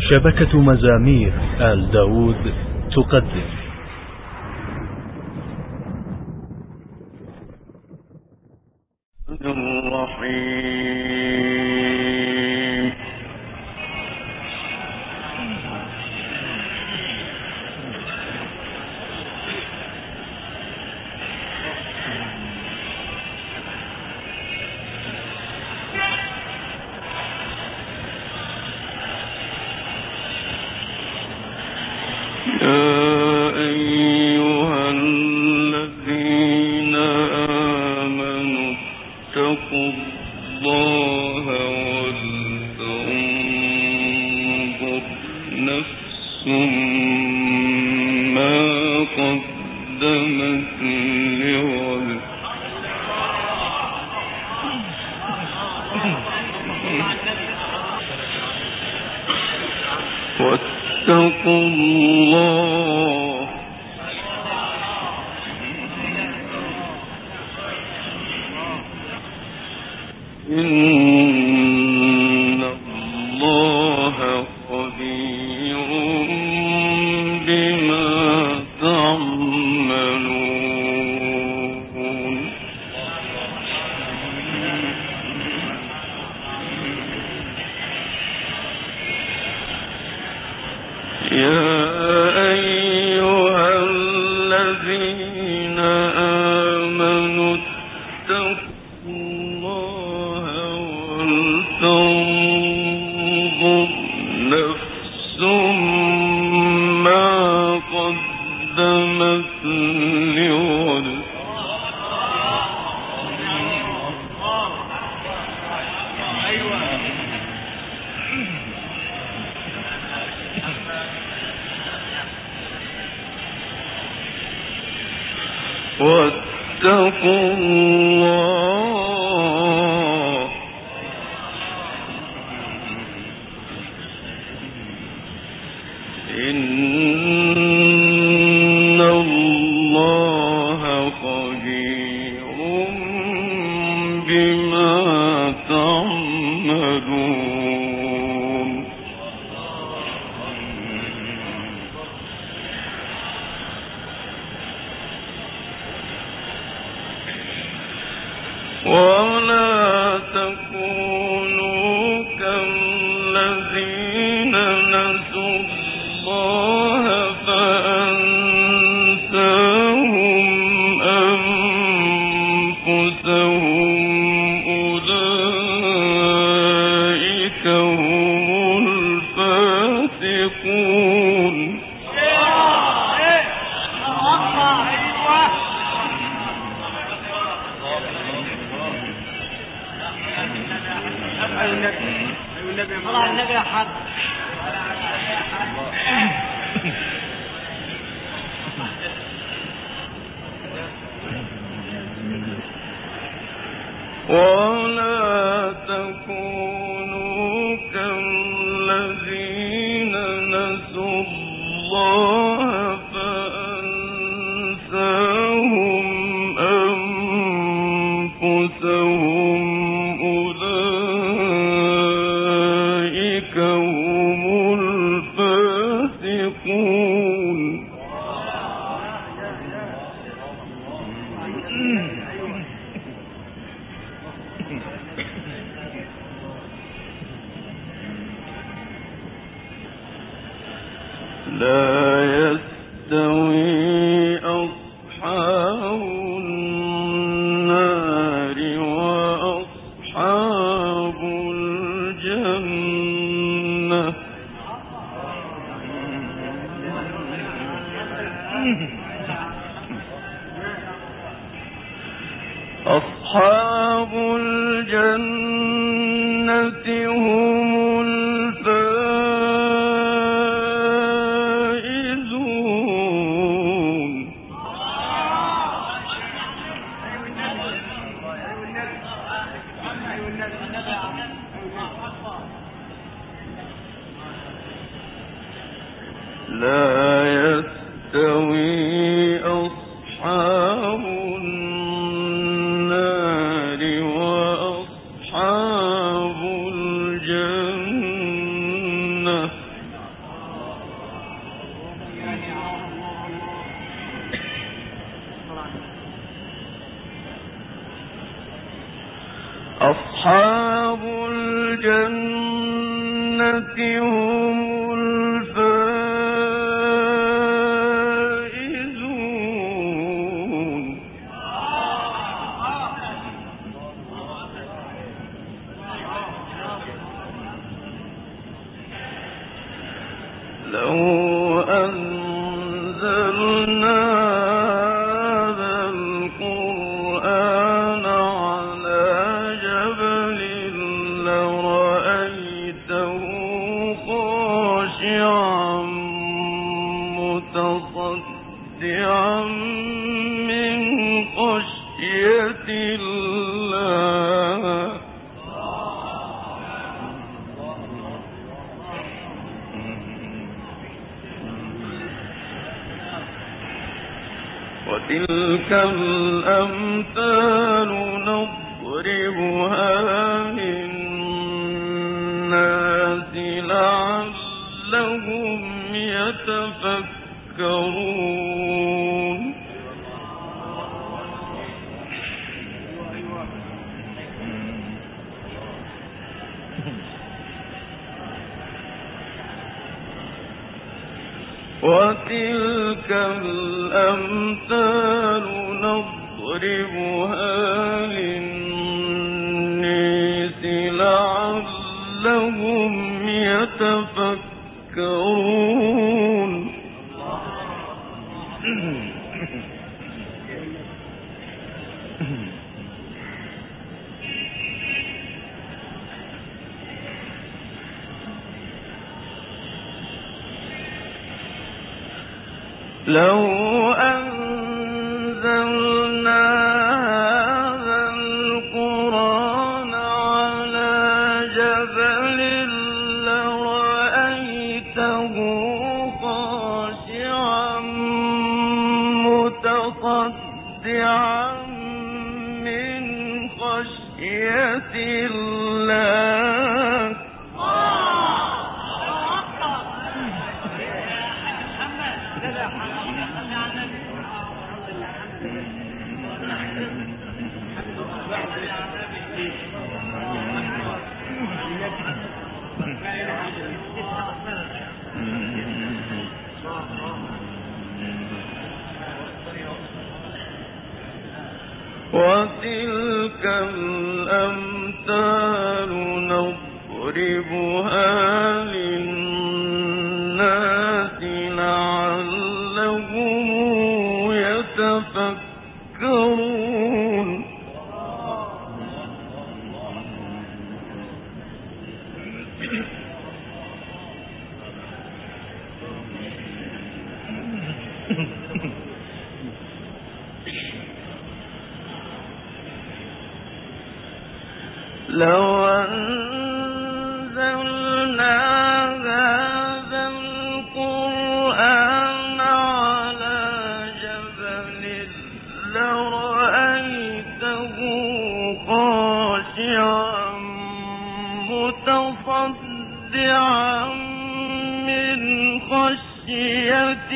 شبكة مزامير آل داود تقدم الرحيم. واتقوا الله إن الله خبير بما تعملون. يا أيها الذين آمنوا اتقوا الله ولتنظر نفس ما قدمت لغد. واتقوا الله إن الله خبير بما تعملون. ولا تكونوا كالذين نسوا الله فأنساهم أنفسهم أولئك هم الفاسقون. ولا تكونوا كالذين نسوا الله فأنساهم أنفسهم أولئك هم الفاسقون. لا يستوي أصحاب النار وأصحاب الجنة. أصحاب الجنة هم الفائزون. لا يستوي أصحاب النار وأصحاب الجنة الفائزون. لو أنزلنا هذا القرآن على جبل لرأيته خاشعا متصدعا من خشية الله. وتلك الأمثال نضربها للناس لعلهم يتفكرون. وتلك الأمثال نضربها للناس لعلهم يتفكرون. لو أنزلنا هذا القرآن على جبل لرأيته خاشعا متصدعا من خشية الله. وتلك الأمثال نضربها للناس لعلهم يتفكرون. لو أنزلنا هذا القرآن على جبل لرأيته خاشعا متصدعا من خشية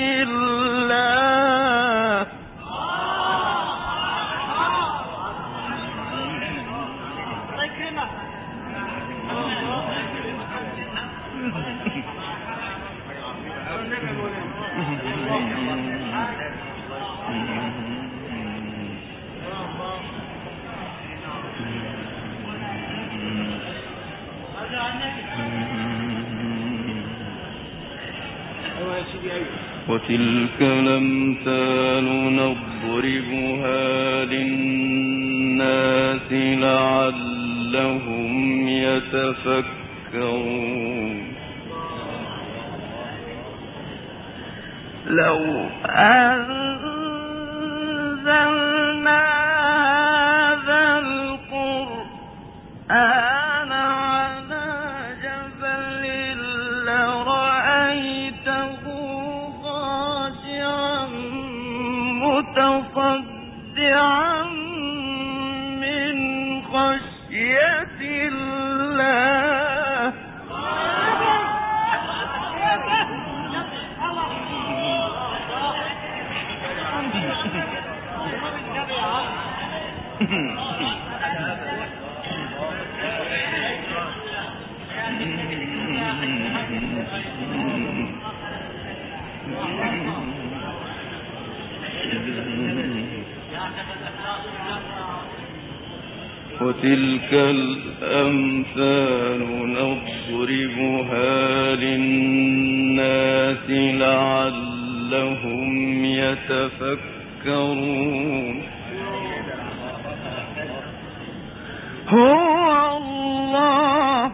الله. وتلك الأمثال نضربها للناس لعلهم يتفكرون. لو أنزلنا هذا القرآن على جبل لرأيته خاشعا متصدعا من خشية الله. وتلك الأمثال نضربها للناس لعلهم يتفكرون. هو الله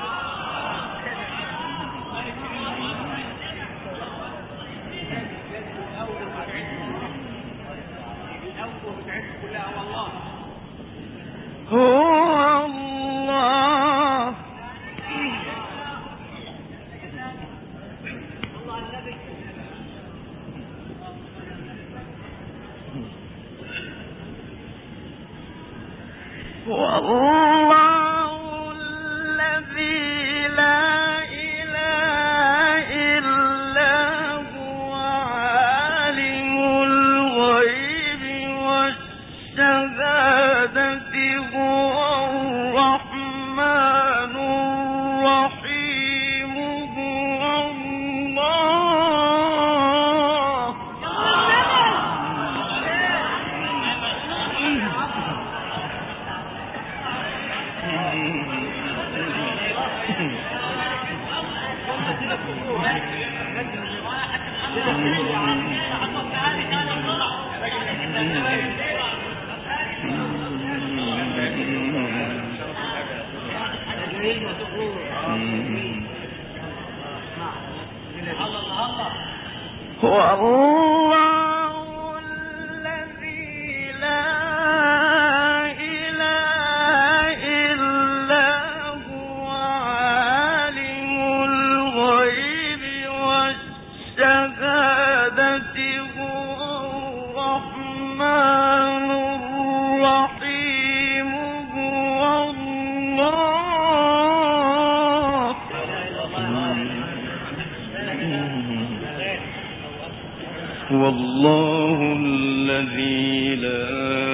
والله الذي لا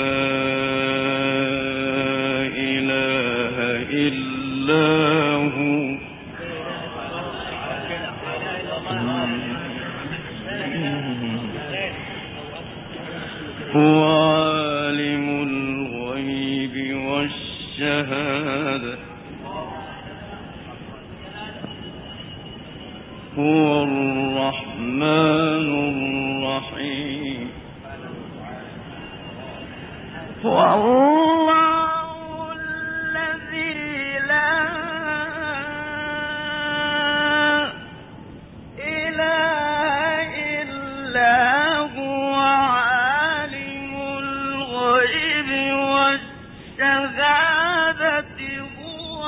إله إلا هو هو عالم الغيب والشهادة هو الرحمن الرحيم والله الذي لا إله إلا هو عالم الغيب والشهادة هو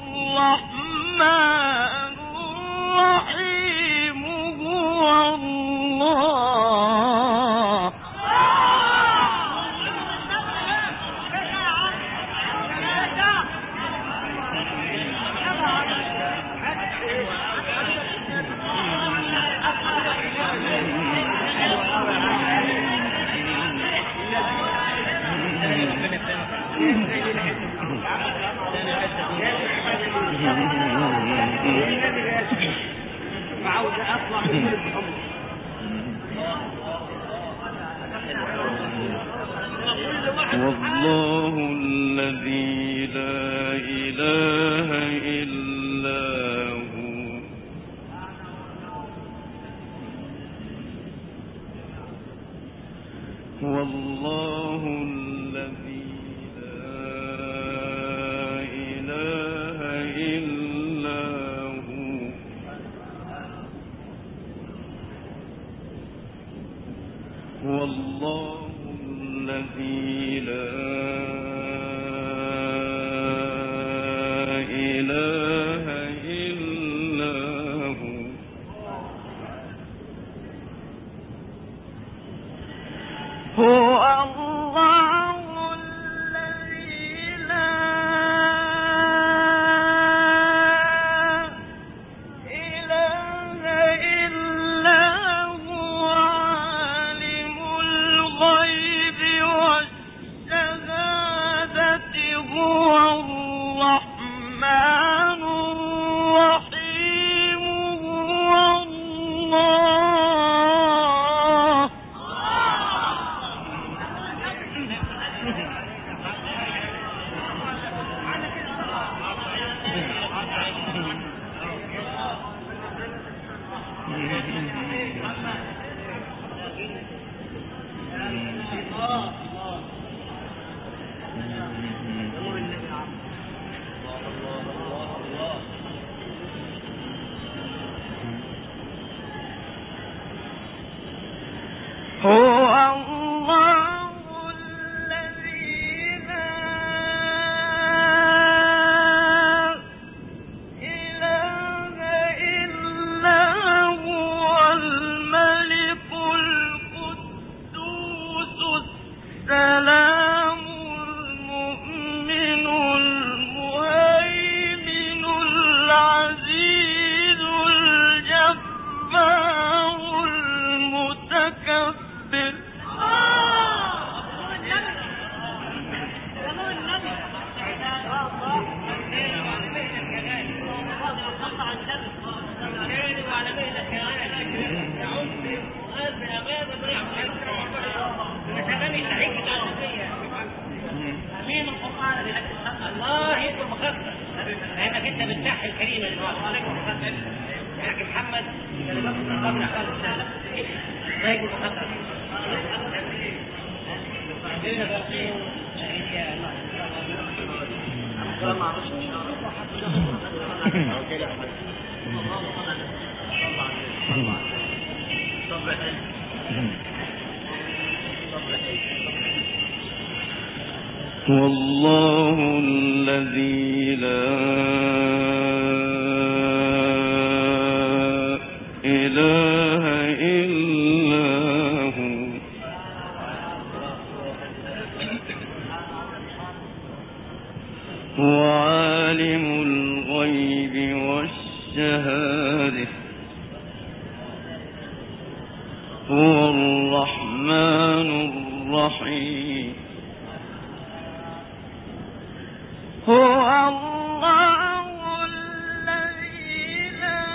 الرحمن الرحيم هو الله والله الذي لا إله إلا هو والله الذي لا إله إلا هو والله الذي لا إله إلا هو الله الذي لا إله إلا هو عالم الغيب والشهادة والله الذي لا إله إلا هو عالم الغيب والشهادة هو الرحمن الرحيم هو الله الذي لا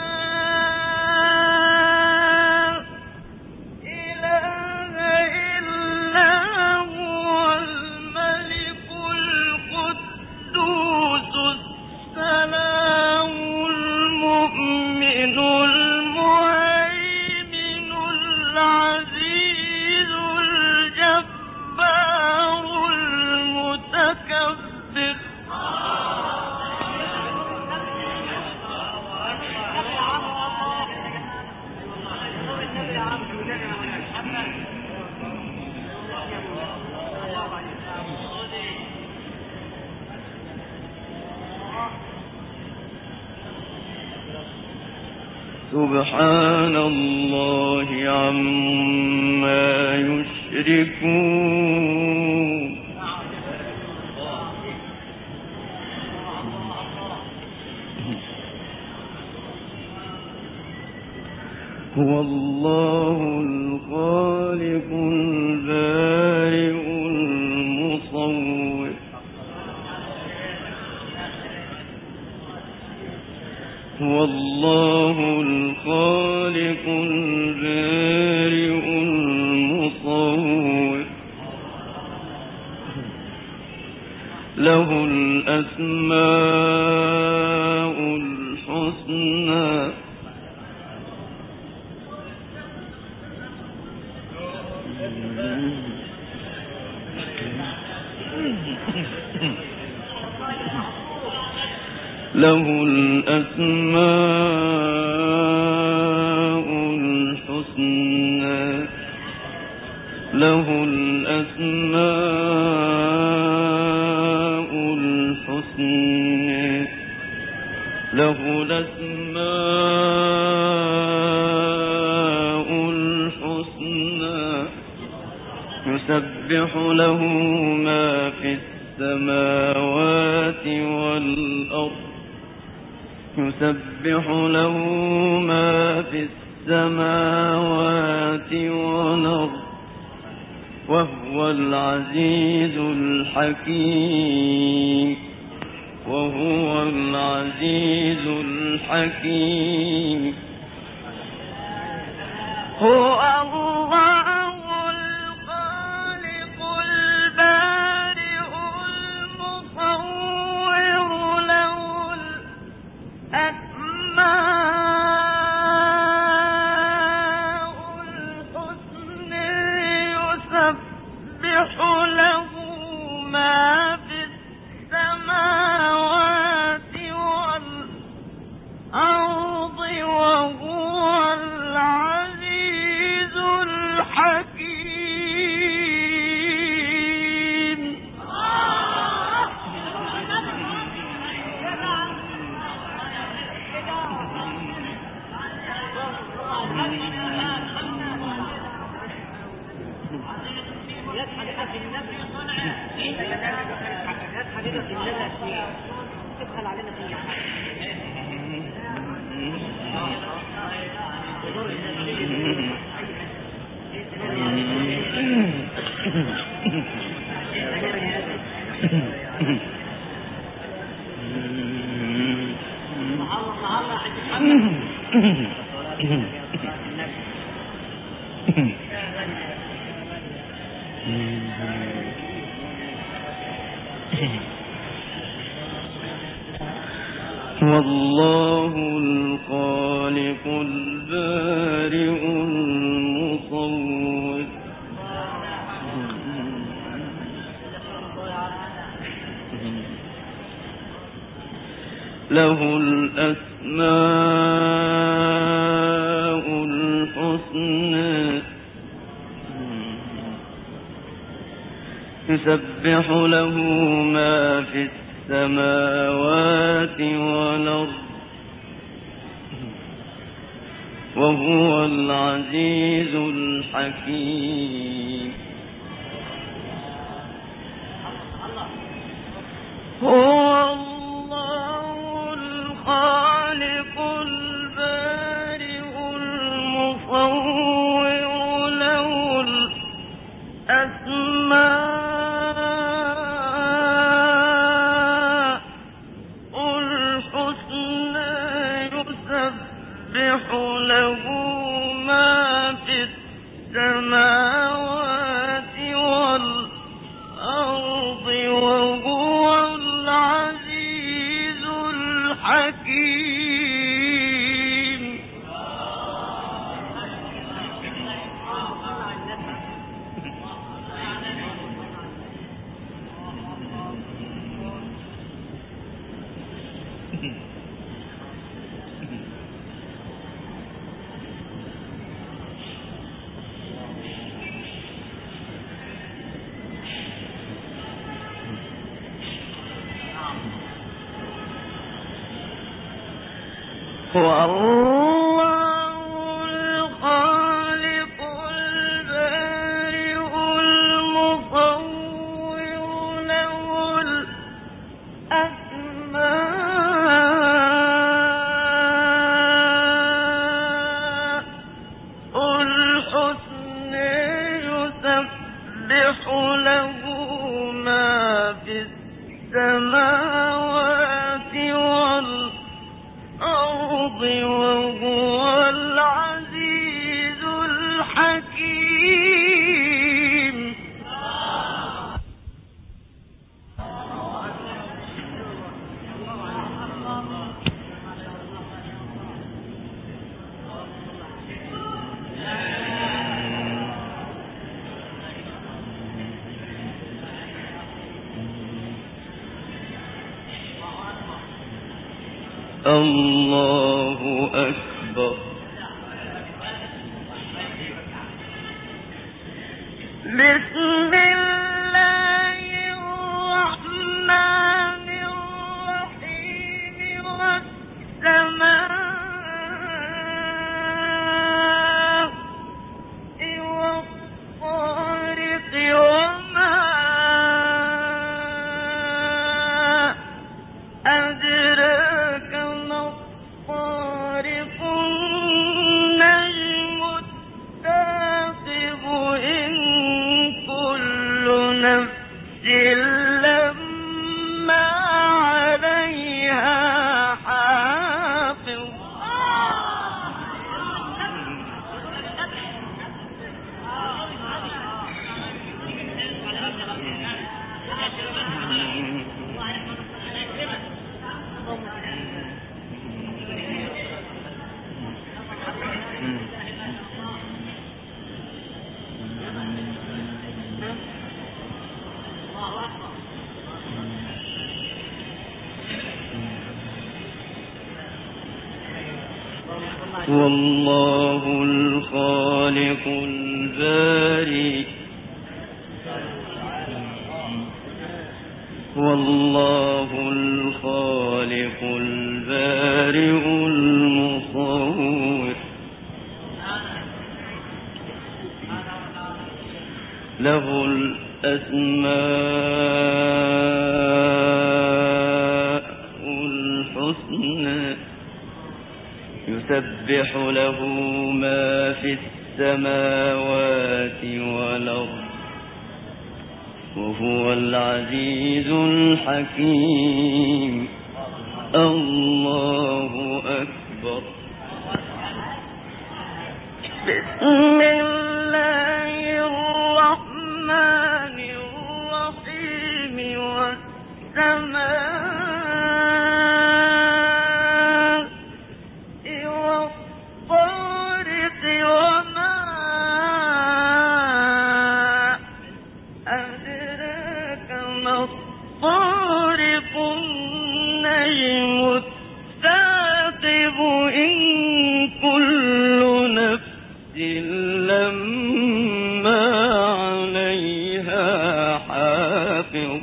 إله إلا هو الملك القدوس السلام المؤمن المهيمن العزيز الجبار المتكبر سبحان الله عما يشركون هو الله الخالق البارئ المصور هو الله الخالق البارئ المصور له الأسماء الحسنى له الأسماء الحسنى له الأسماء الحسنى له الأسماء الحسنى يسبح له ما في السماوات والأرض يسبح له ما في السماوات والأرض وهو العزيز الحكيم وهو العزيز الحكيم هو الله الخالق البارئ المصور له الأسماء وهو العزيز الحكيم. والله الخالق البارئ المصور له الأسماء الحسنى يسبح له ما في السماوات والأرض وهو العزيز الحكيم. هو الله الخالق البارئ المصور له الأسماء يسبح له ما في السماوات والأرض وهو العزيز الحكيم. والله الخالق البارئ المصور له الأسماء الحسنى يسبح له ما في السماوات والأرض وهو العزيز الحكيم. الله أكبر. بسم الله الرحمن الرحيم. والسماء والطارق وما أدراك ما الطارق والله الخالق البارئ المصور له الأسماء الحسنى يسبح له ما في السماوات والأرض وهو العزيز الحكيم. الله أكبر. بسم الله الرحمن الرحيم. والسماء والطارق وما أدراك ما الطارق النجم الثاقب إن كل نفس لما عليها حافظ.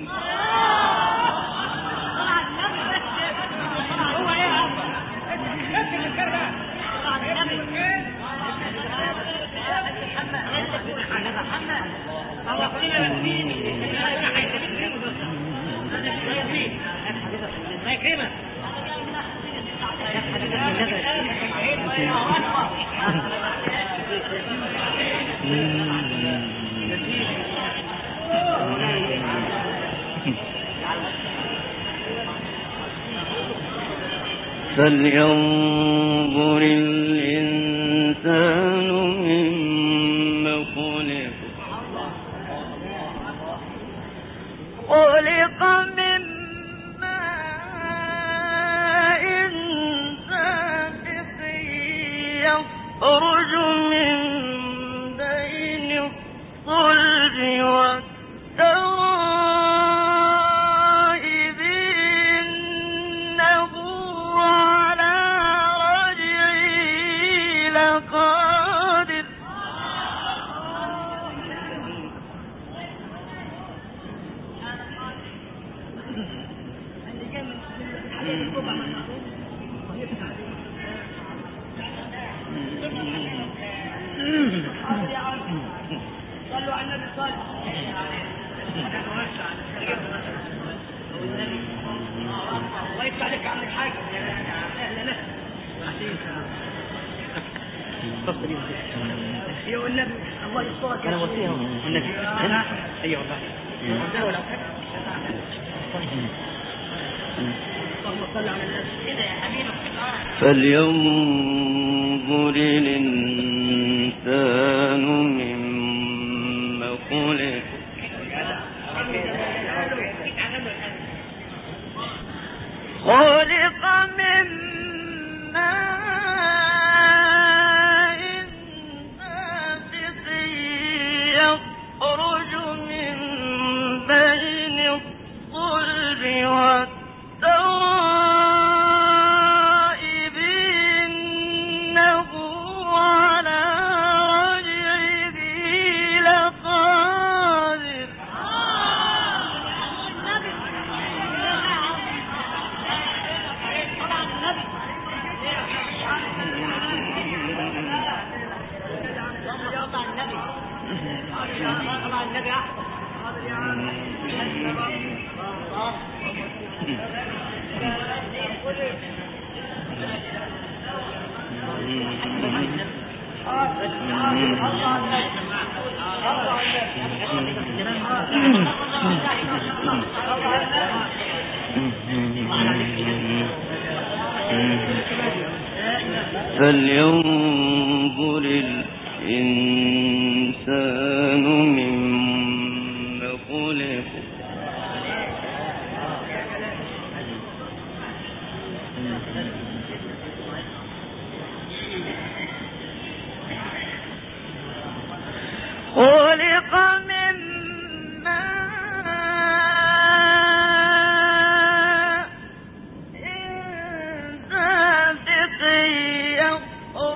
فلينظر الإنسان مما خلق. خلق من ماء دافق يخرج من بين الصلب والترائب إنه على رجعه لقادر. صلوا على النبي صلى الله يفتح لك عندك حاجه. اهلا يا النبي الله يسترك. انا وصيه النبي. ايوه والله ولا اللهم صل على النبي كده يا حبيبي. فلينظر الإنسان مما خلق. خلق من ماء دافق يخرج من بين الصلب والترائب إنه على رجعه لقادر. فلينظر الإنسان مما خلق. خلق من ماء دافق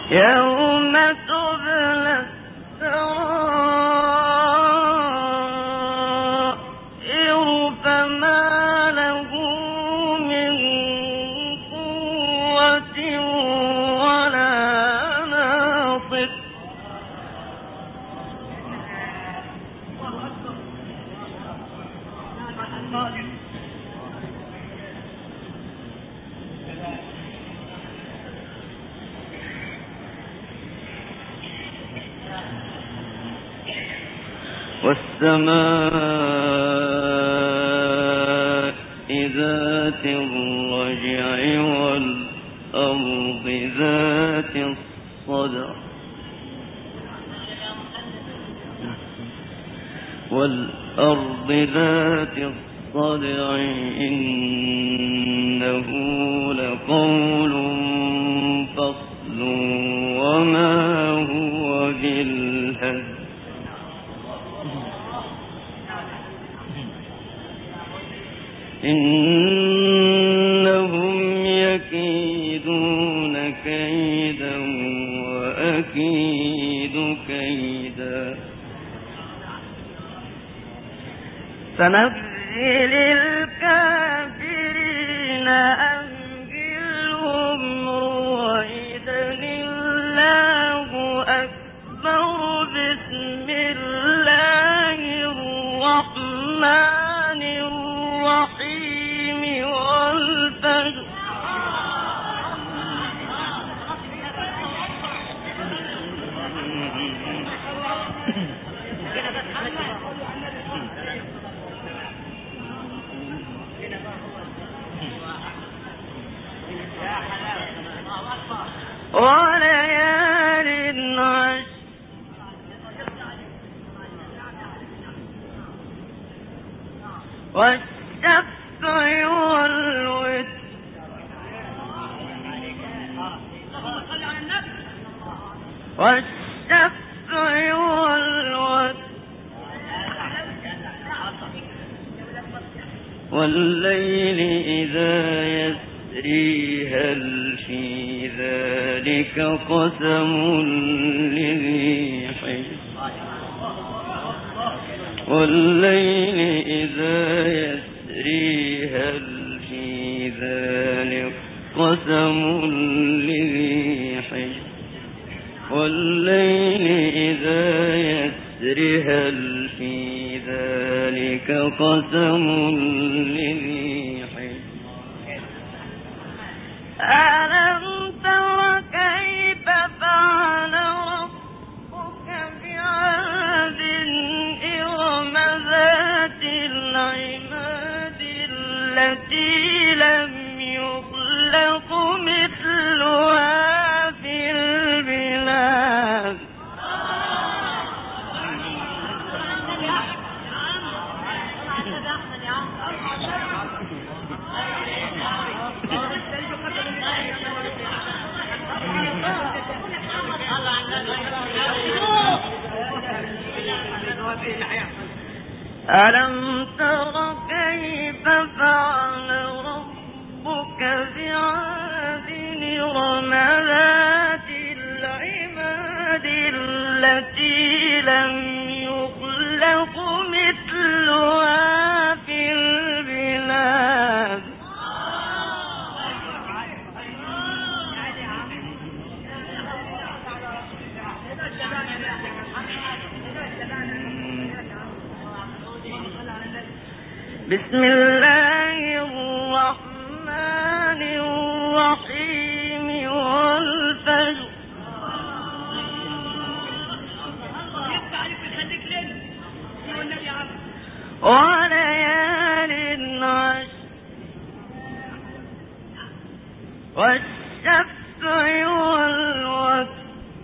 يوم تبلى السرائر فما له من قوة ولا ناصر والسماء ذات الرجع والأرض ذات الصدع إنه لقول فصل وما هو بالهزل إنهم يكيدون كيدا وأكيد كيدا فمهل الكافرين أمهلهم رويدا الله أكبر بسم الله الرحمن الرحيم والفجر وليال عشر والشفع والوتر والليل إذا يسري هل في ذلك قسم لذي حجر والليل إذا يسري هل في ذلك قسم لذي حجر والليل إذا يسري هل في ذلك قسم لذي حجر ألم تر كيف فعل ربك بعاد إرم ذات العماد التي لم يخلق مثلها في البلاد ألم تر كيف فعل ربك بعاد إرم ذات العماد التي لم يخلق مثلها في البلاد بسم الله الرحمن الرحيم والفجر وليال عشر والشفع والوتر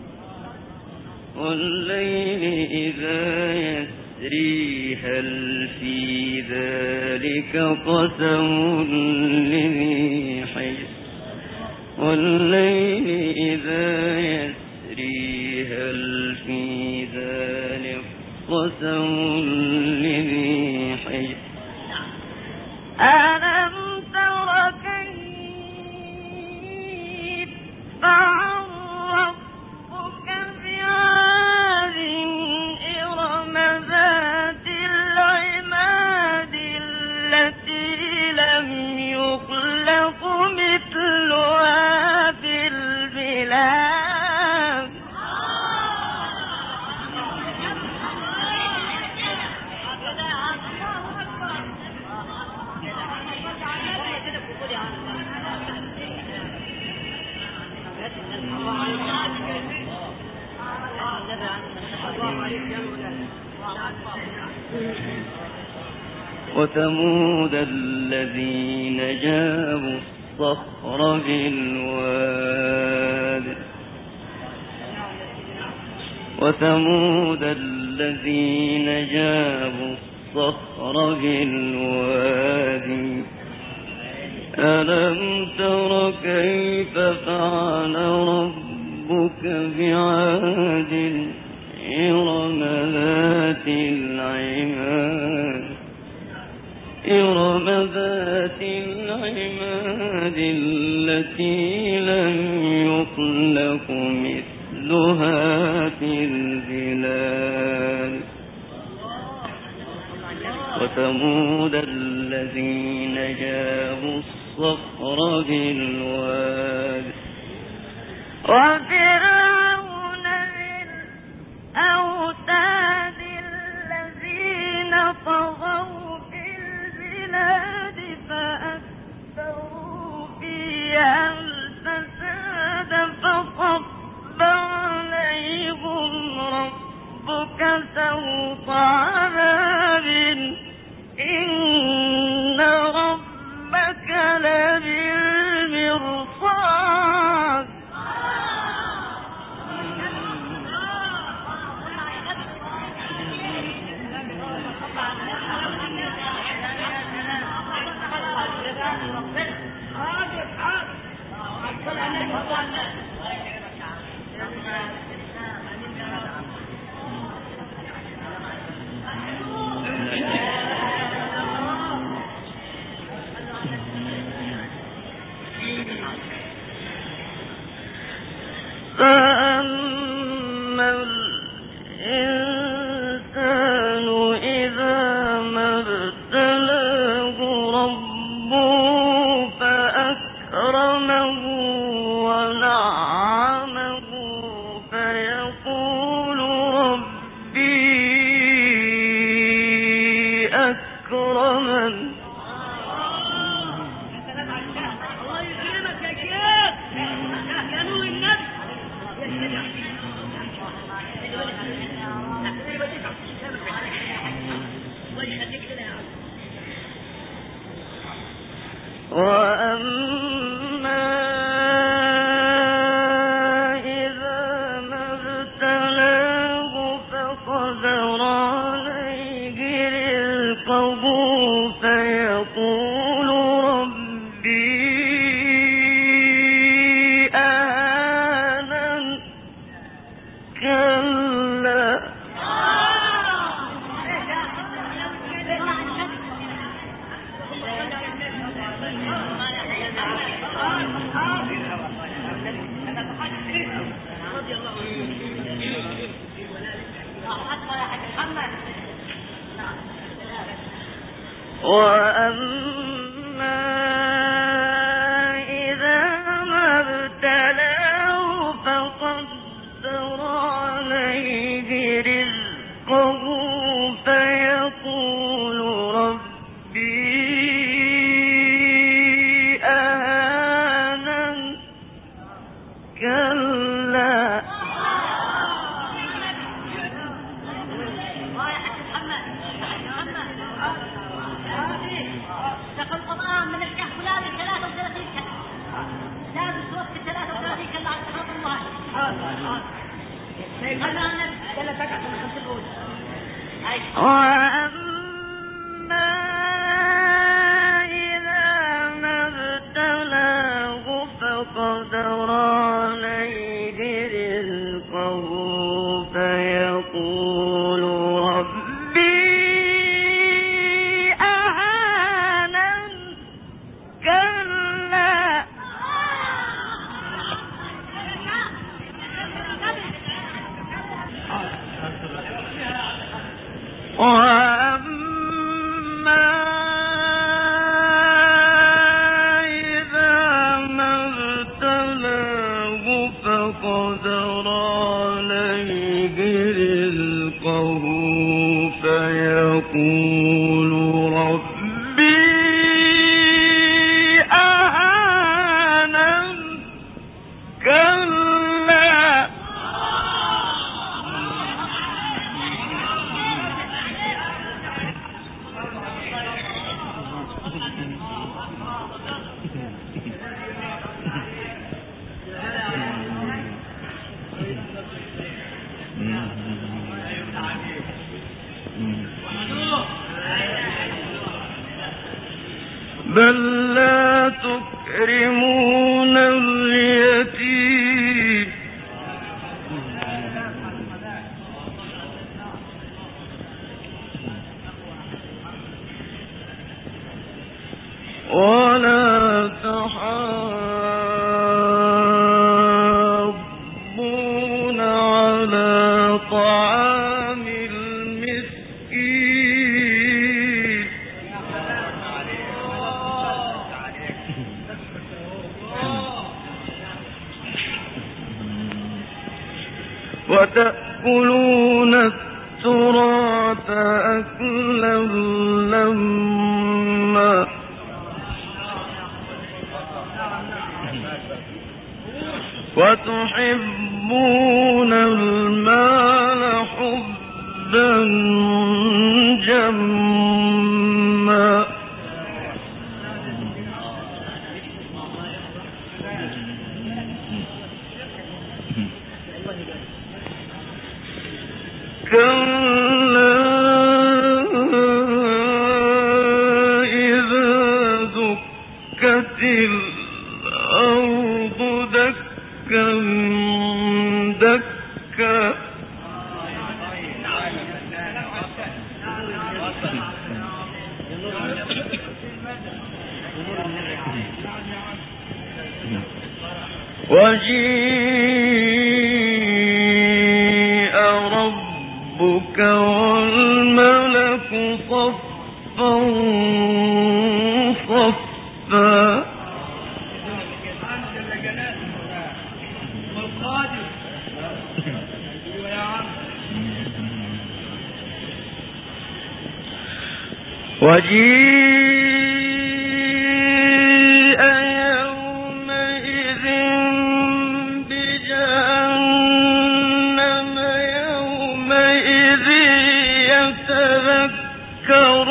والليل إذا يسري هل في ذلك قسم لذي حجر والليل إذا يسري هل في ذلك قسم لذي حجر ألم تر كيف فعل وثمود الذين جابوا الصخر بالواد وثمود الذين جابوا الصخر بالوادي ألم تر كيف فعل ربك بعاد إرم ذات العماد التي لم يخلق مثلها في البلاد وثمود الذين جابوا الصخر بالواد وفرعون ذي الأوتاد الذين طغوا في البلاد فأكثروا فيها الفساد فصب عليهم ربك سوط عذاب إن ربك لبالمرصاد فأما الإنسان إذا ما ابتلاه ربه فأكرمه ونعمه فيقول ربي أكرمن وأما إذا ما ابتلاه فقدر عليه رزقه فيقول ربي أهانن كلا وأما إذا ما ابتلاه فقدر عليه رزقه فيقول ربي أهانن كلا وأما إذا ما ابتلاه فقدر عليه رزقه فيقول ربي أهانن كلا وأما إذا ما ابتلاه بل لا تكرمون اليتيم ولا تحاضون على طعام المسكين وتأكلون التراث أكلا لما وتحبون المال حبا جما كلا إذا دكت الأرض دكا دكا وجيء ربك والملك صفا صفا وجيء يومئذ بجهنم يومئذ يتذكر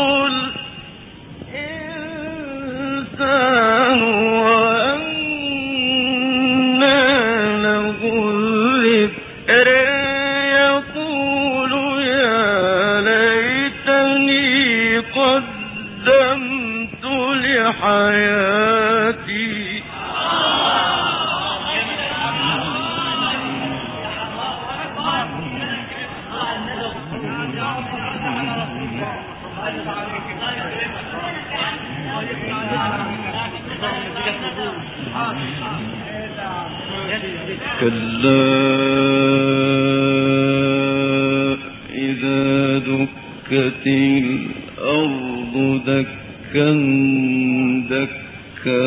الإنسان وأنى له الذكر يقول يا ليتني قدمت لحياتي كلا إذا دكت الأرض دكا دكا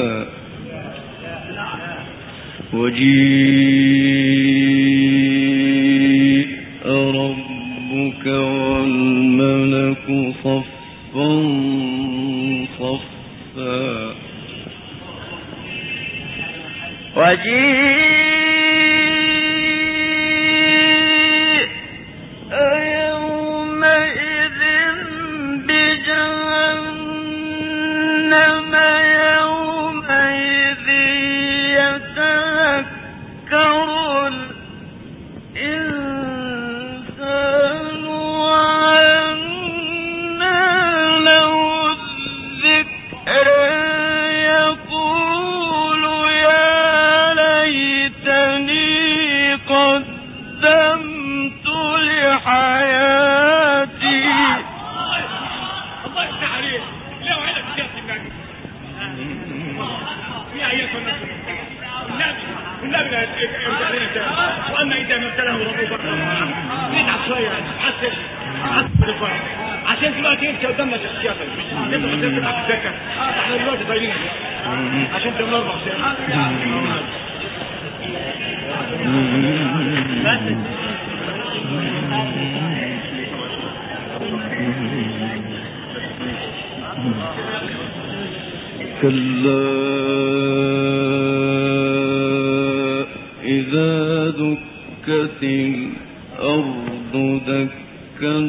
وجيء ربك والملك صفا صفا وجيء يومئذ بجهنم يومئذ يتذكر الإنسان وأنى له الذكر يقول يا ليتني قدمت لحياتي الله يفتح عليك. لا وعلك سياسي النبي يا أيها الناس النبي يرجع لنا تاني. وأما إذا ما ابتلاه ربه فرحا نتعب شوية حسن عشان دلوقتي انت قدامنا شخصياتك انت مش تبقى تتذكر احنا دلوقتي طايرين عشان تبقى 4 ساعات كلا إذا دكت الأرض دكا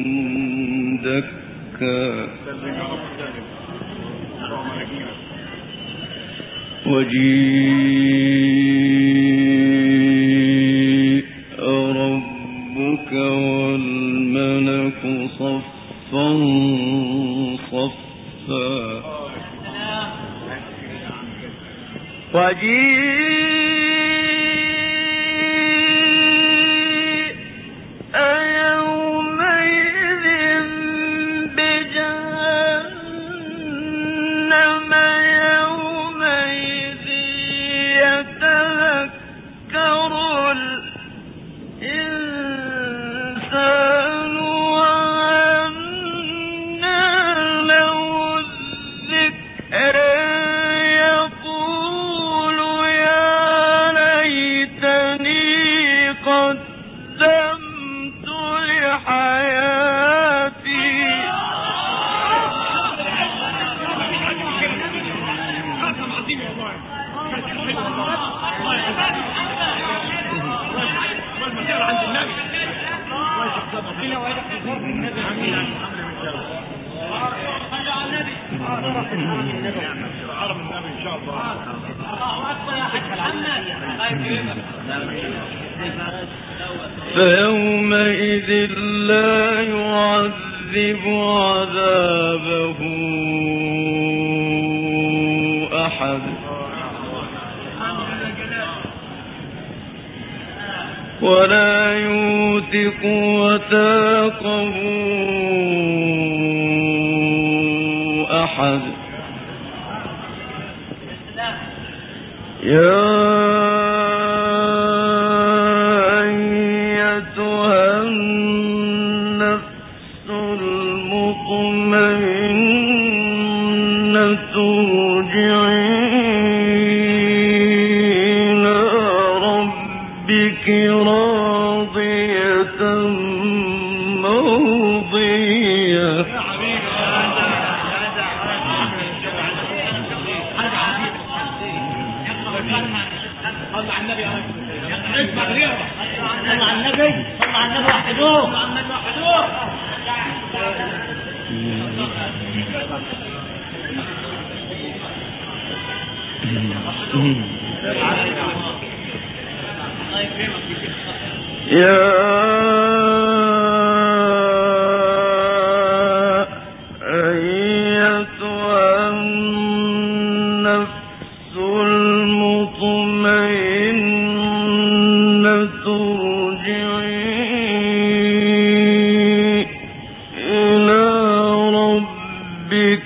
دكا وجيء ربك والملك صفا صفا وجيء يومئذ بجهنم يومئذ يتذكر الإنسان وأنى له الذكر يقول يا ليتني قدمت لحياتي فيومئذ لا يعذب عذابه أحد ولا يوثق وثاقه أحد يا أيتها النفس المطمئنة ارجعي إلى ربك راضية مرضية يا أيتها النفس المطمئنة ارجعي إلى ربك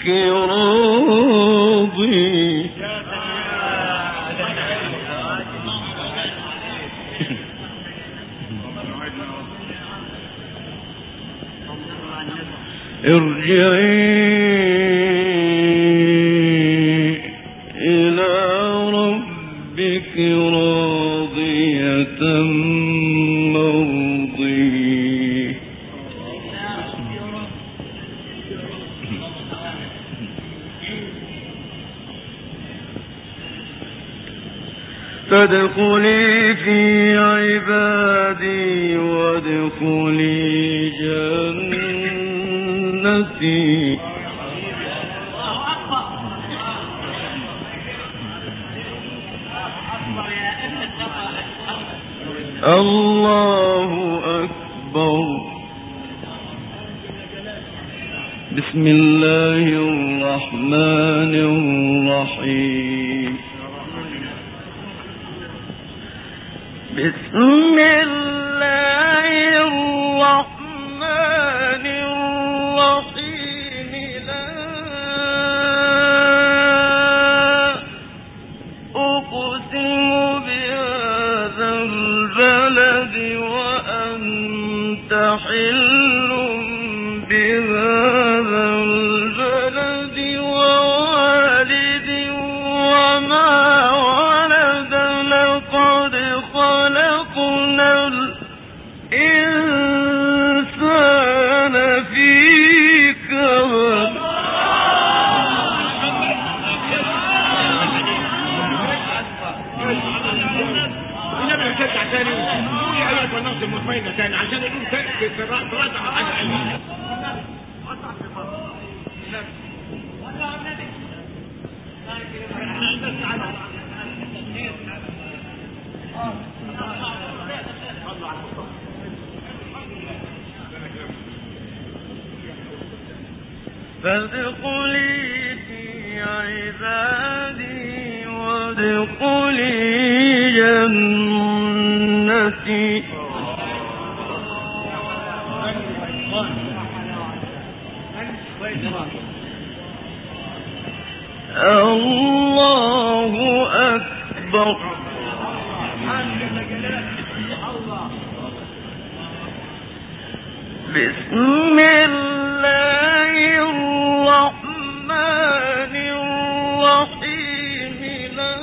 راضية ارجعي إلى ربك راضية مرضية فادخلي في عبادي وادخلي جنتي الله أكبر. بسم الله الرحمن الرحيم. بسم الله الرحمن الرحيم. لا أقسم بهذا البلد وأنت حل بهذا البلد ووالد وما ولد لقد خلقنا الإنسان في كبد. عشان يقول تراجع حاجه علميه. فادخلي في عبادي وادخلي فادخلي جنتي الله أكبر. بسم الله الرحمن الرحيم. لا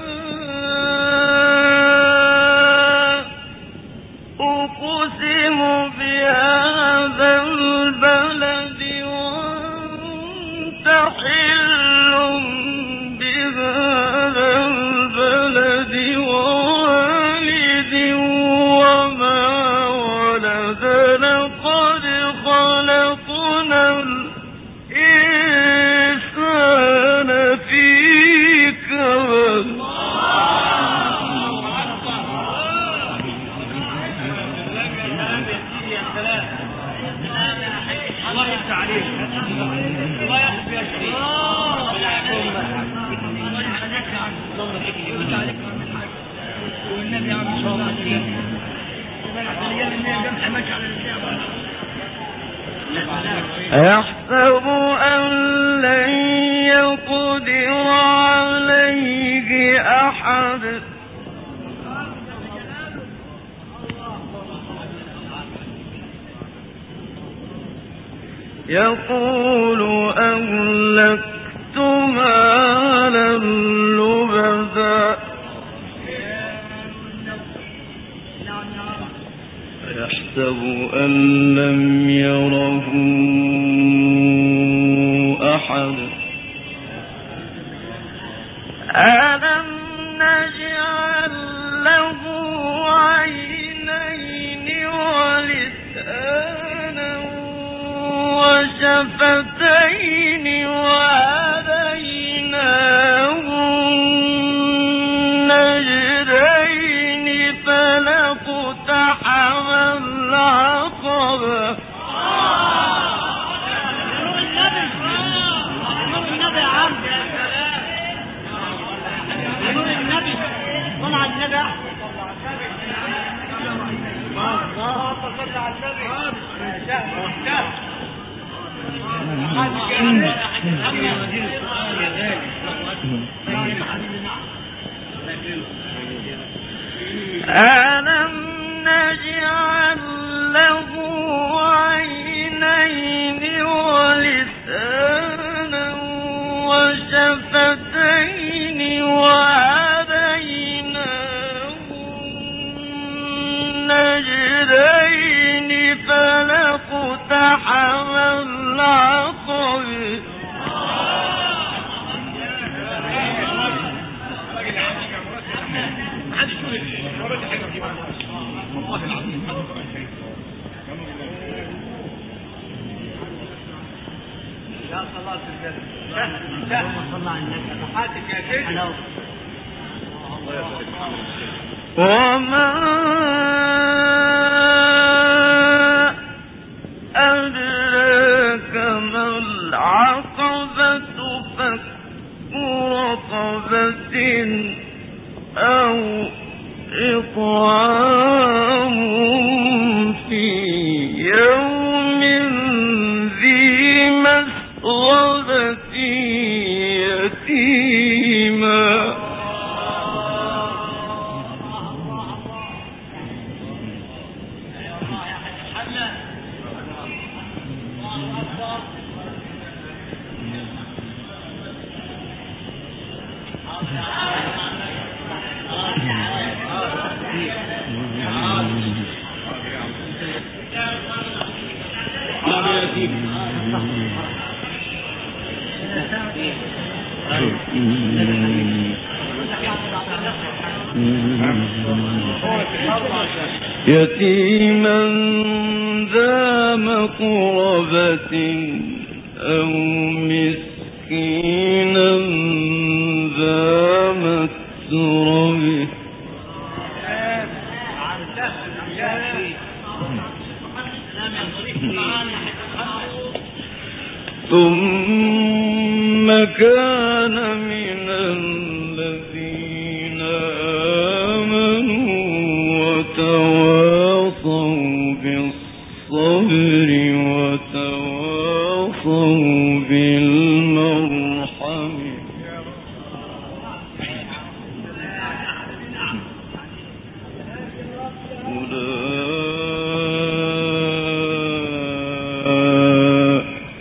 أقسم بهذا البلد وأنت حل بهذا البلد ووالد وما ولد. لقد خلقنا الإنسان في كبد. الله يفتح عليك. الله يحفظ يا شريف. والنبي عم شاء الله أيحسب أن لن يقدر عليه أحد. يقول أهلكت مالا لبدا. يحسب أن لم يره أحد. ألم نجعل له عينين ولسانا وشفتين وهديناه النجدين فلاقتحم العقبة. ألم نجعل له عينين ولسانا وشفتين وهديناه النجدين فلاقتحم العقبة. وما أدراك ما العقبة. فك رقبة أو إطعام في يوم ذي مسغبة يتيما. يتيما ذا مقربة أو مسكينا ذا متربة. ثم كان من الذين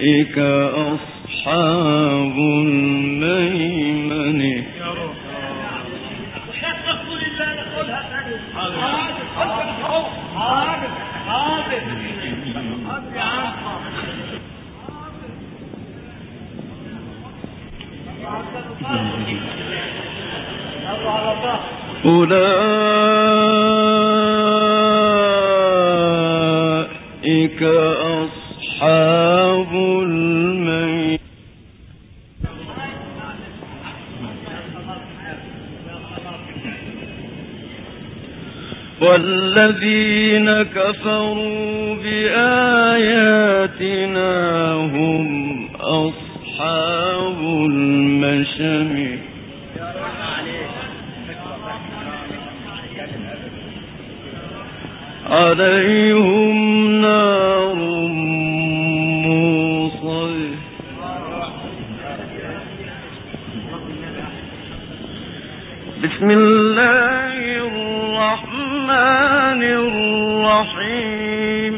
أولئك أصحاب الميمنة أولئك أصحاب الميمنة والذين كفروا بآياتنا هم أصحاب المشأمة عليهم نار موصدة بسم الله الرحمن الرحيم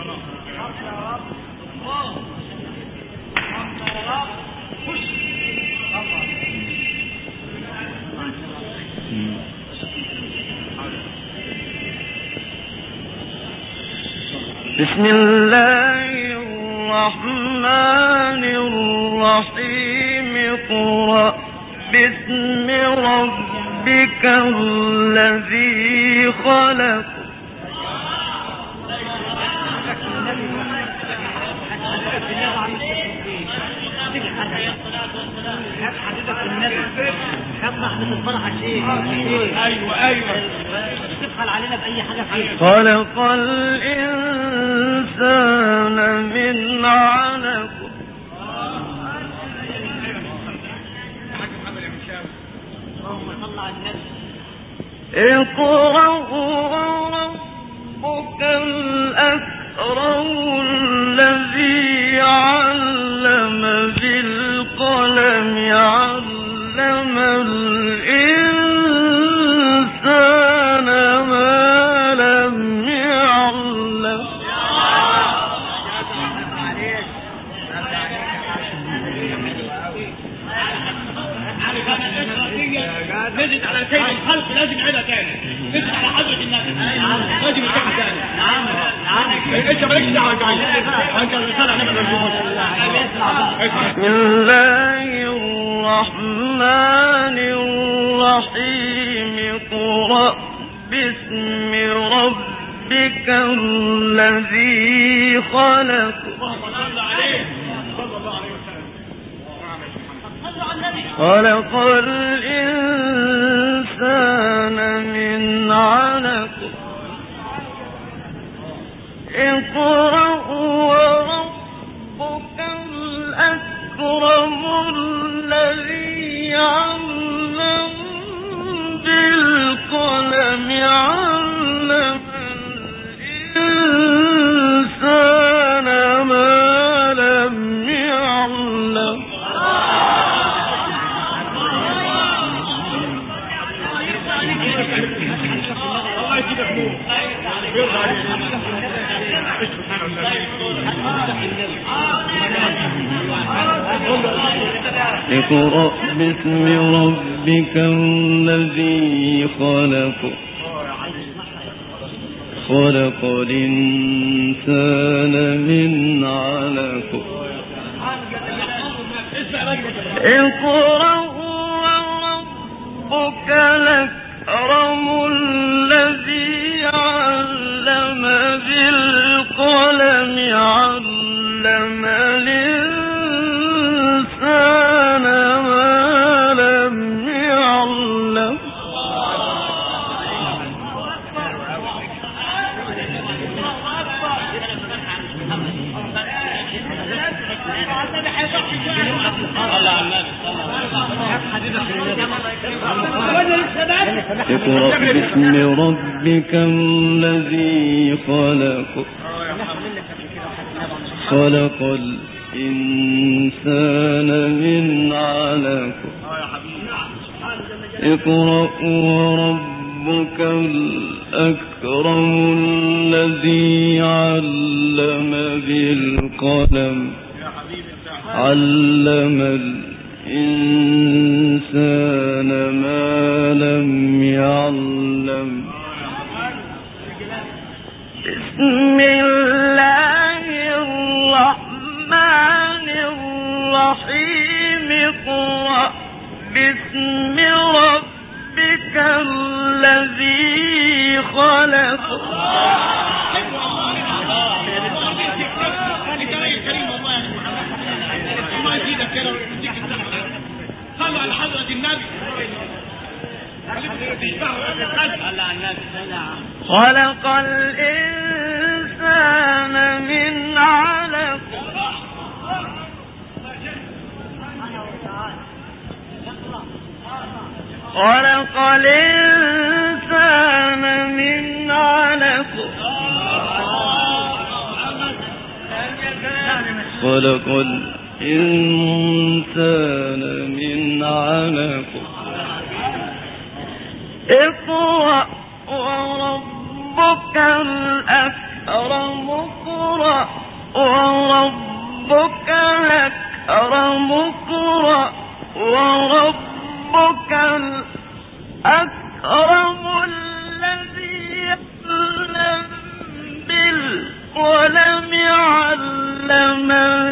بسم الله الرحمن الرحيم اقرأ باسم ربك الذي خلق خلق الإنسان من علق اقرأ وربك الأكرم الذي علم بالقلم علم الإنسان ما لم يعلم نزل على سيد الخلق لازم نعيدها تاني نزل على حضرة النبي لازم نرجعها تاني انت مالكش دعوه انت الرساله احنا بسم الله الرحمن الرحيم اقرأ باسم ربك الذي خلق خلق الإنسان من علق اقرأ وربك الأكرم الذي علم بالقلم علم الإنسان ما لم يعلم اقرأ باسم ربك الذي خلق خلق الإنسان من علق اقرأ وربك الأكرم الذي علم بالقلم علم الإنسان ما لم يعلم اقرأ باسم ربك الذي خلق خلق الإنسان من علق اقرأ وربك الأكرم الذي علم بالقلم علم الإنسان ما لم يعلم. بسم الله الرحمن الرحيم. اقرأ باسم ربك الذي خلق. صلوا على حضرة النبي. خلق الإنسان من علق. خلق الإنسان من علق. خلق الإنسان من علق. اقرأ وربك الأكرم. اقرأ وربك الأكرم. اقرأ وربك الأكرم الذي علم بالقلم. علم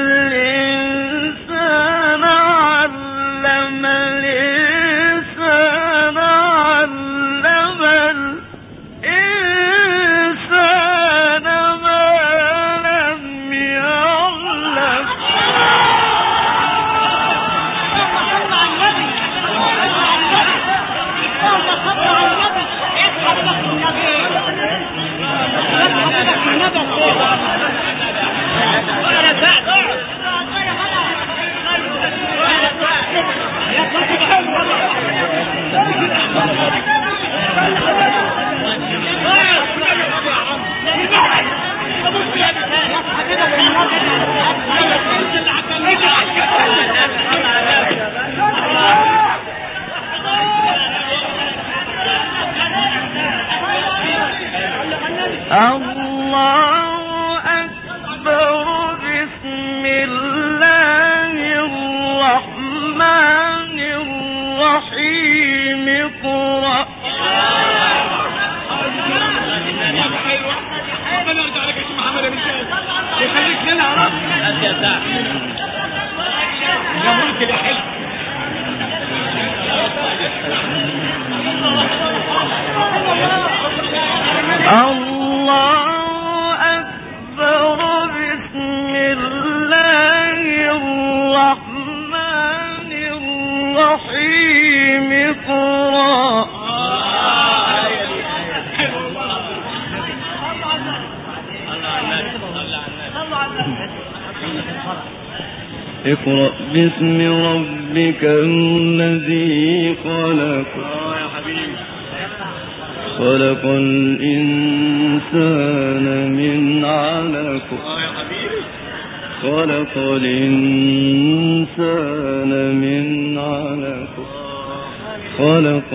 الإنسان. علم الإنسان. علم الإنسان ما لم يعلم. الله أكبر. بسم الله الرحمن الرحيم. اقرأ. ربنا يرجع لك يا شيخ محمد يا بنتي يخليك لنا يا رب. يا ملك يا حلو. الله أكبر. بسم الله الرحمن الرحيم. اقرأ. اقرأ باسم ربك الذي خلق. خلق الإنسان من علق. خلق الإنسان من علق. خلق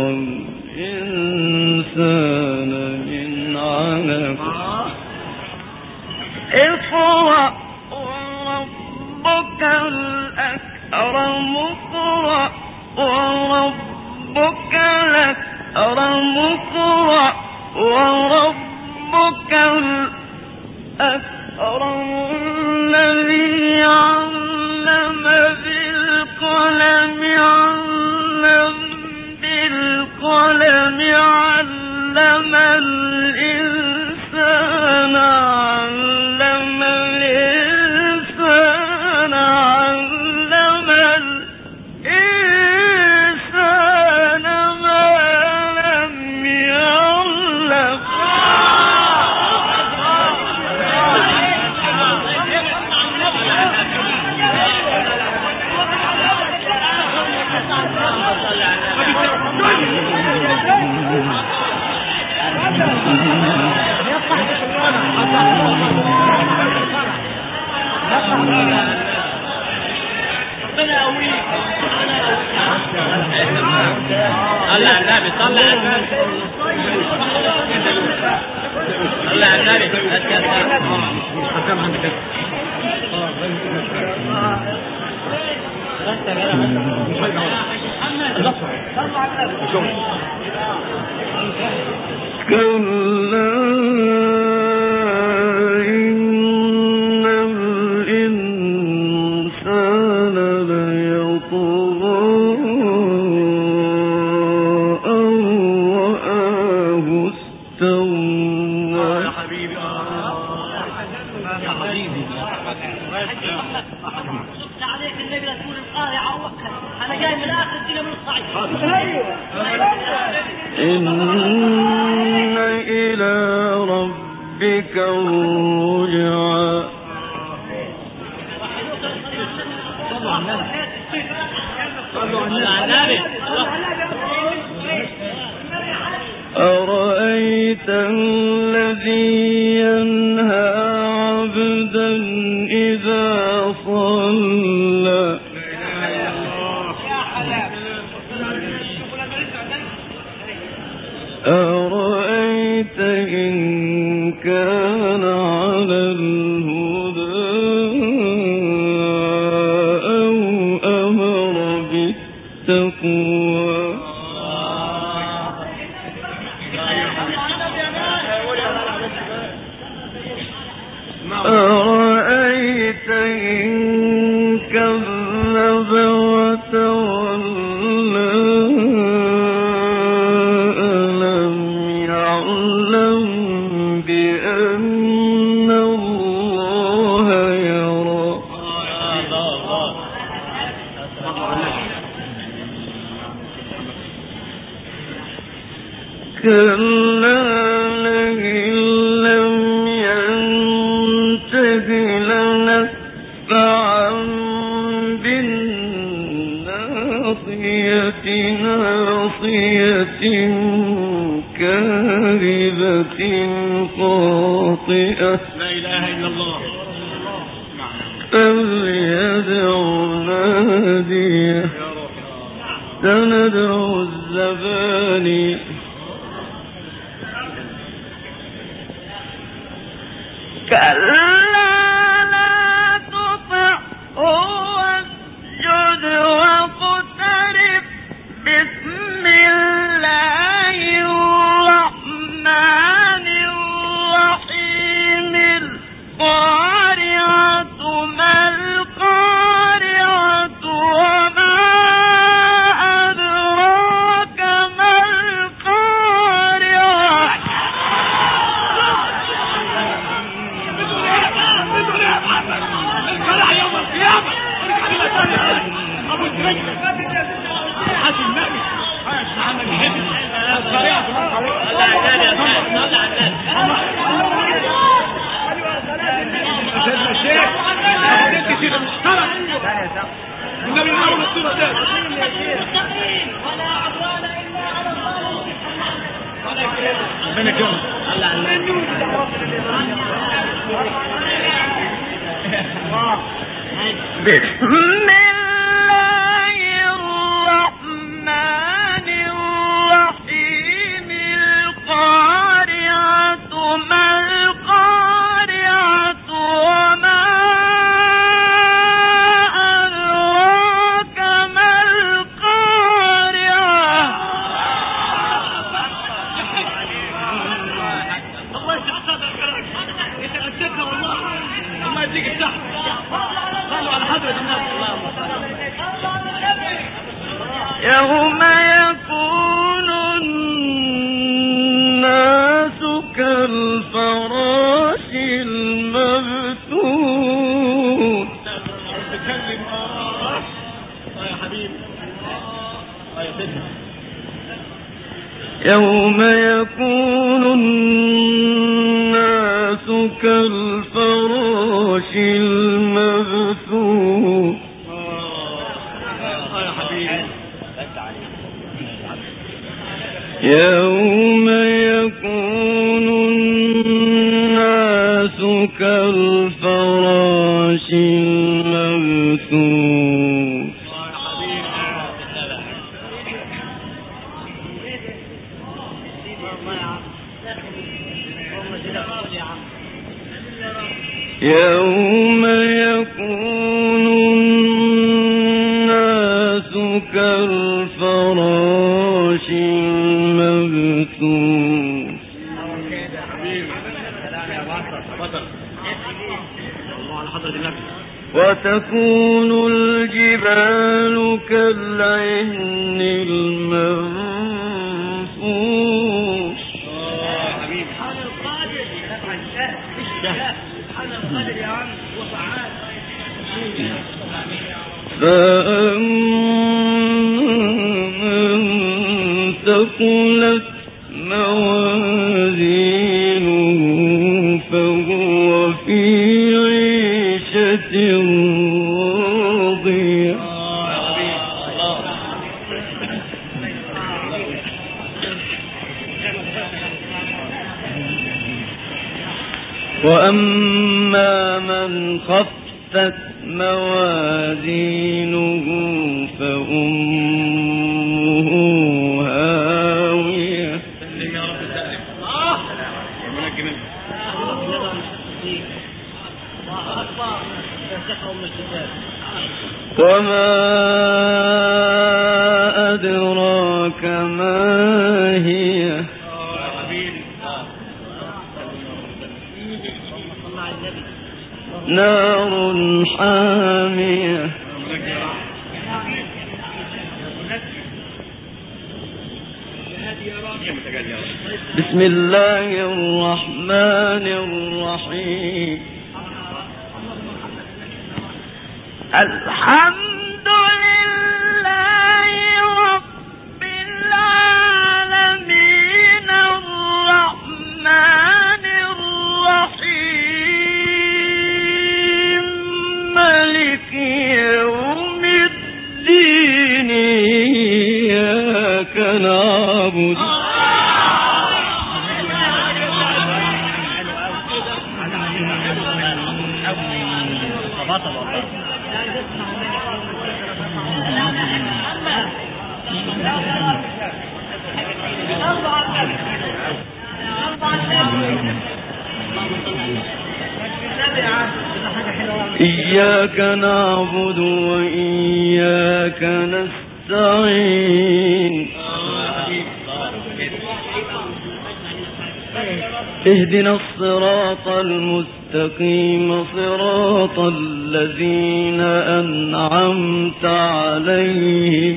الإنسان من علق. اقرأ وربك الأكرم. اقرأ وربك الأكرم. اقرأ وربك الأكرم الذي علم بالقلم. علم بالقلم. علم الإنسان. علم الإنسان. علم الإنسان ما لم يعلم. صلى على النبي. صلى على النبي. صلى على النبي. إن إلى ربك الرجعى أرأيت الذي ينهى عبدا إذا صلى أرأيت إن كان على الهدى أو أمر بالتقوى أرأيت إن كذب وتولى ألم يعلم بأن الله يرى كلا لئن لم ينته لنسفعا بالناصية ناصية كاذبة خاطئة لا إله إلا الله فليدع ناديه سندع الزباني كلا لا تطعه واسجد واقترب بسم الله الرحمن الرحيم القارعة ما القارعة وما أدراك ما القارعة بسم الله الرحمن الرحيم القارعة ما القارعة وما أدراك ما القارعة الله يسعد صدرك يتغسلنا والله الله يديك الصحة صلوا على حضرة النبي يوم يكون الناس كالفراش المبثوث يا حبيبي يا سيدنا يوم يكون الناس كالفراش المبثوث يا حبيبي يوم يكون الناس كالفراش المبثوث يوم يكون الناس كالفراش وتكون الجبال كالعهن المنفوش فمن ثقلت موازينه فهو في عيشة راضية وأما من خفت موازينه فأمه هاوية وما أدراك ما هي نار حامية بسم الله الرحمن الرحيم الحمد لله رب العالمين الرحمن الرحيم مالك يوم الدين إياك نعبد إياك نعبد وإياك نستعين اهدنا الصراط المستقيم صراط الذين أنعمت عليهم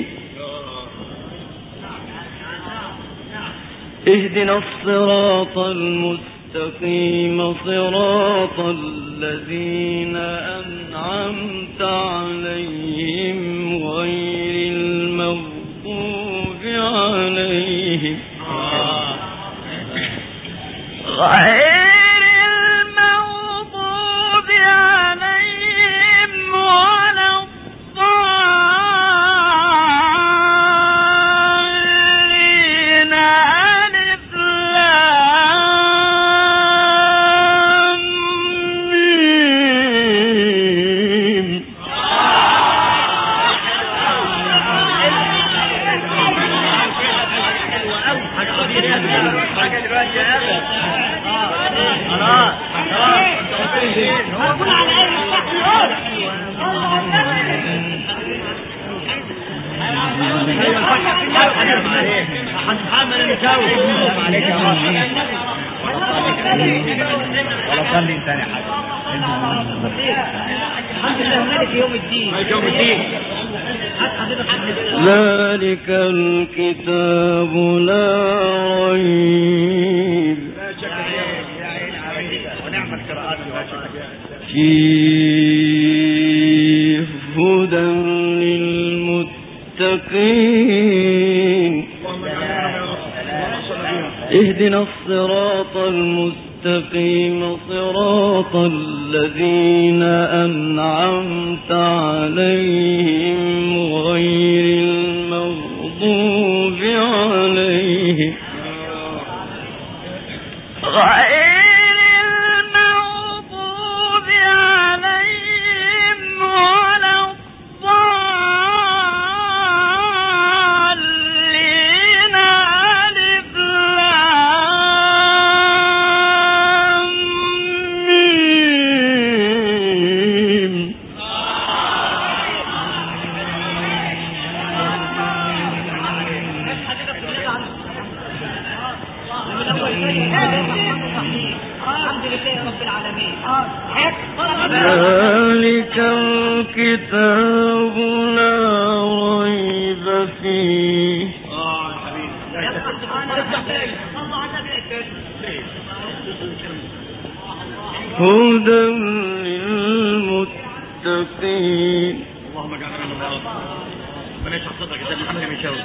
اهدنا الصراط المستقيم صراط الذين أنعمت عليهم غير المغضوب عليهم ولا الضالين ألف لام ميم ذلك الكتاب لا ريب فيه هدى للمتقين اهدنا الصراط المستقيم صراط الذين أنعمت عليهم غير المغضوب عليهم ولا الضالين ألف لام ميم الحمد لله رب العالمين. ذلك الكتاب لا ريب فيه هدى للمتقين. اللهم اجعلنا منهم يا رب. ربنا يشرح صدرك يا محمد بن شاوي.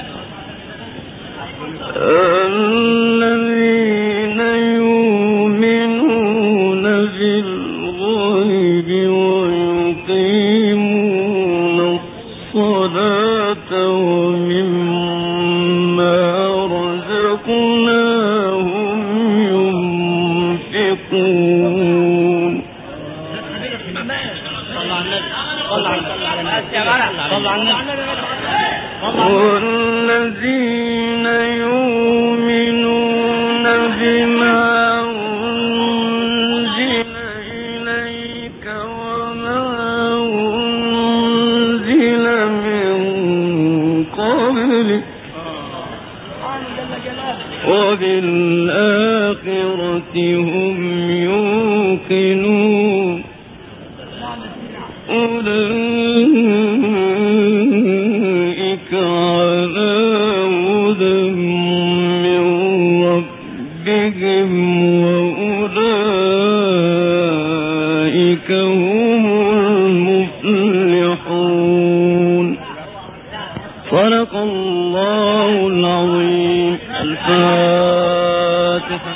الذين يؤمنون بالغيب ويقيمون الصلاة ومما رزقناهم ينفقون. والذين يؤمنون بما أنزل إليك وما أنزل من قبلك وبالآخرة هم يوقنون. أولئك على هدى من ربهم وأولئك هم المفلحون. صدق الله العظيم. الفاتحة.